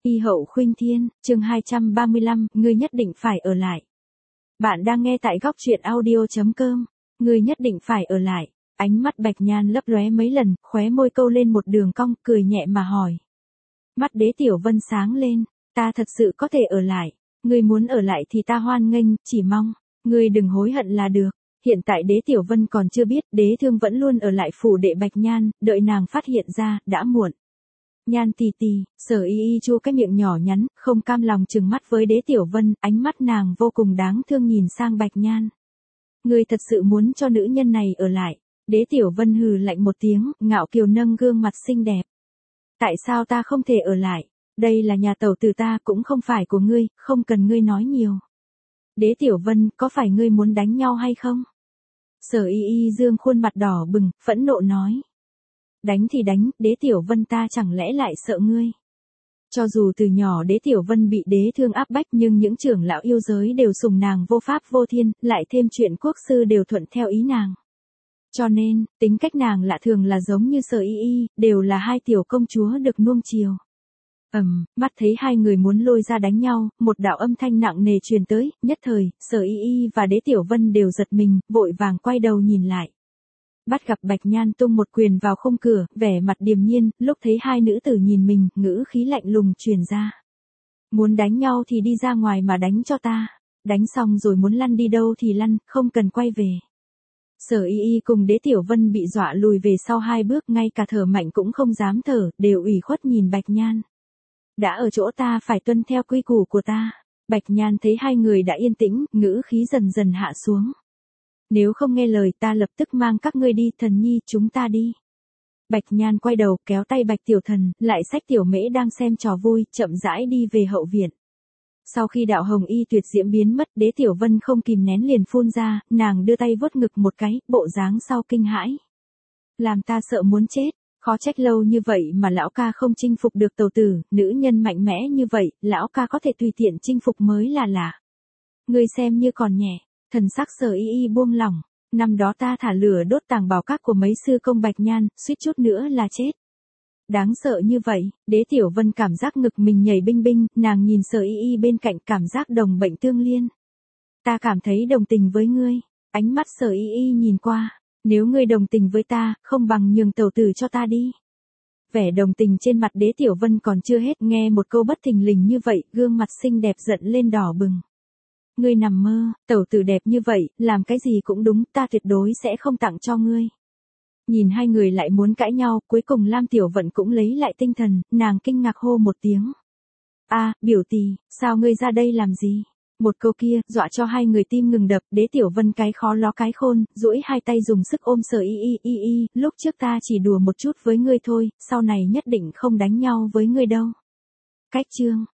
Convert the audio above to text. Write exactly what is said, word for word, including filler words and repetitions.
Y hậu khuynh thiên, chương hai trăm ba mươi lăm, ngươi nhất định phải ở lại. Bạn đang nghe tại góc truyện audio.com, ngươi nhất định phải ở lại. Ánh mắt Bạch Nhan lấp lóe mấy lần, khóe môi câu lên một đường cong, cười nhẹ mà hỏi. Mắt Đế Tiểu Vân sáng lên, ta thật sự có thể ở lại. Ngươi muốn ở lại thì ta hoan nghênh, chỉ mong, ngươi đừng hối hận là được. Hiện tại Đế Tiểu Vân còn chưa biết, Đế Thương vẫn luôn ở lại phủ đệ Bạch Nhan, đợi nàng phát hiện ra, đã muộn. Nhan tì tì, Sở Y Y chu cái miệng nhỏ nhắn, không cam lòng trừng mắt với Đế Tiểu Vân, ánh mắt nàng vô cùng đáng thương nhìn sang Bạch Nhan. Ngươi thật sự muốn cho nữ nhân này ở lại. Đế Tiểu Vân hừ lạnh một tiếng, ngạo kiều nâng gương mặt xinh đẹp. Tại sao ta không thể ở lại? Đây là nhà tẩu tử ta, cũng không phải của ngươi, không cần ngươi nói nhiều. Đế Tiểu Vân, có phải ngươi muốn đánh nhau hay không? Sở Y Y dương khuôn mặt đỏ bừng, phẫn nộ nói. Đánh thì đánh, Đế Tiểu Vân ta chẳng lẽ lại sợ ngươi? Cho dù từ nhỏ Đế Tiểu Vân bị Đế Thương áp bách nhưng những trưởng lão yêu giới đều sùng nàng vô pháp vô thiên, lại thêm chuyện quốc sư đều thuận theo ý nàng. Cho nên, tính cách nàng lạ thường là giống như Sở Y Y, đều là hai tiểu công chúa được nuông chiều. Ầm, um, mắt thấy hai người muốn lôi ra đánh nhau, một đạo âm thanh nặng nề truyền tới, nhất thời, Sở Y Y và Đế Tiểu Vân đều giật mình, vội vàng quay đầu nhìn lại. Bắt gặp Bạch Nhan tung một quyền vào khung cửa, vẻ mặt điềm nhiên, lúc thấy hai nữ tử nhìn mình, ngữ khí lạnh lùng truyền ra. Muốn đánh nhau thì đi ra ngoài mà đánh cho ta, đánh xong rồi muốn lăn đi đâu thì lăn, không cần quay về. Sở Y Y cùng Đế Tiểu Vân bị dọa lùi về sau hai bước, ngay cả thở mạnh cũng không dám thở, đều ủy khuất nhìn Bạch Nhan. Đã ở chỗ ta phải tuân theo quy củ của ta. Bạch Nhan thấy hai người đã yên tĩnh, ngữ khí dần dần hạ xuống. Nếu không nghe lời ta lập tức mang các ngươi đi, Thần Nhi, chúng ta đi. Bạch Nhan quay đầu kéo tay Bạch Tiểu Thần, lại xách Tiểu Mễ đang xem trò vui, chậm rãi đi về hậu viện. Sau khi đạo hồng y tuyệt diễm biến mất, Đế Tiểu Vân không kìm nén liền phun ra, nàng đưa tay vuốt ngực một cái, bộ dáng sau kinh hãi. Làm ta sợ muốn chết, khó trách lâu như vậy mà lão ca không chinh phục được tẩu tử, nữ nhân mạnh mẽ như vậy, lão ca có thể tùy tiện chinh phục mới là lạ. Ngươi xem như còn nhẹ, thần sắc Sở Y Y buông lỏng, năm đó ta thả lửa đốt tàng bảo các của mấy sư công Bạch Nhan, suýt chút nữa là chết. Đáng sợ như vậy, Đế Tiểu Vân cảm giác ngực mình nhảy binh binh, nàng nhìn Sở Y Y bên cạnh cảm giác đồng bệnh tương liên. Ta cảm thấy đồng tình với ngươi, ánh mắt Sở Y Y nhìn qua, nếu ngươi đồng tình với ta, không bằng nhường tẩu tử cho ta đi. Vẻ đồng tình trên mặt Đế Tiểu Vân còn chưa hết, nghe một câu bất thình lình như vậy, gương mặt xinh đẹp giận lên đỏ bừng. Ngươi nằm mơ, tẩu tử đẹp như vậy, làm cái gì cũng đúng, ta tuyệt đối sẽ không tặng cho ngươi. Nhìn hai người lại muốn cãi nhau, cuối cùng Lam Tiểu Vận cũng lấy lại tinh thần, nàng kinh ngạc hô một tiếng. A, à, biểu tỷ, sao ngươi ra đây làm gì? Một câu kia, dọa cho hai người tim ngừng đập, Đế Tiểu Vân cái khó ló cái khôn, duỗi hai tay dùng sức ôm Sở Y Y Y Y, lúc trước ta chỉ đùa một chút với ngươi thôi, sau này nhất định không đánh nhau với ngươi đâu. Cách chương,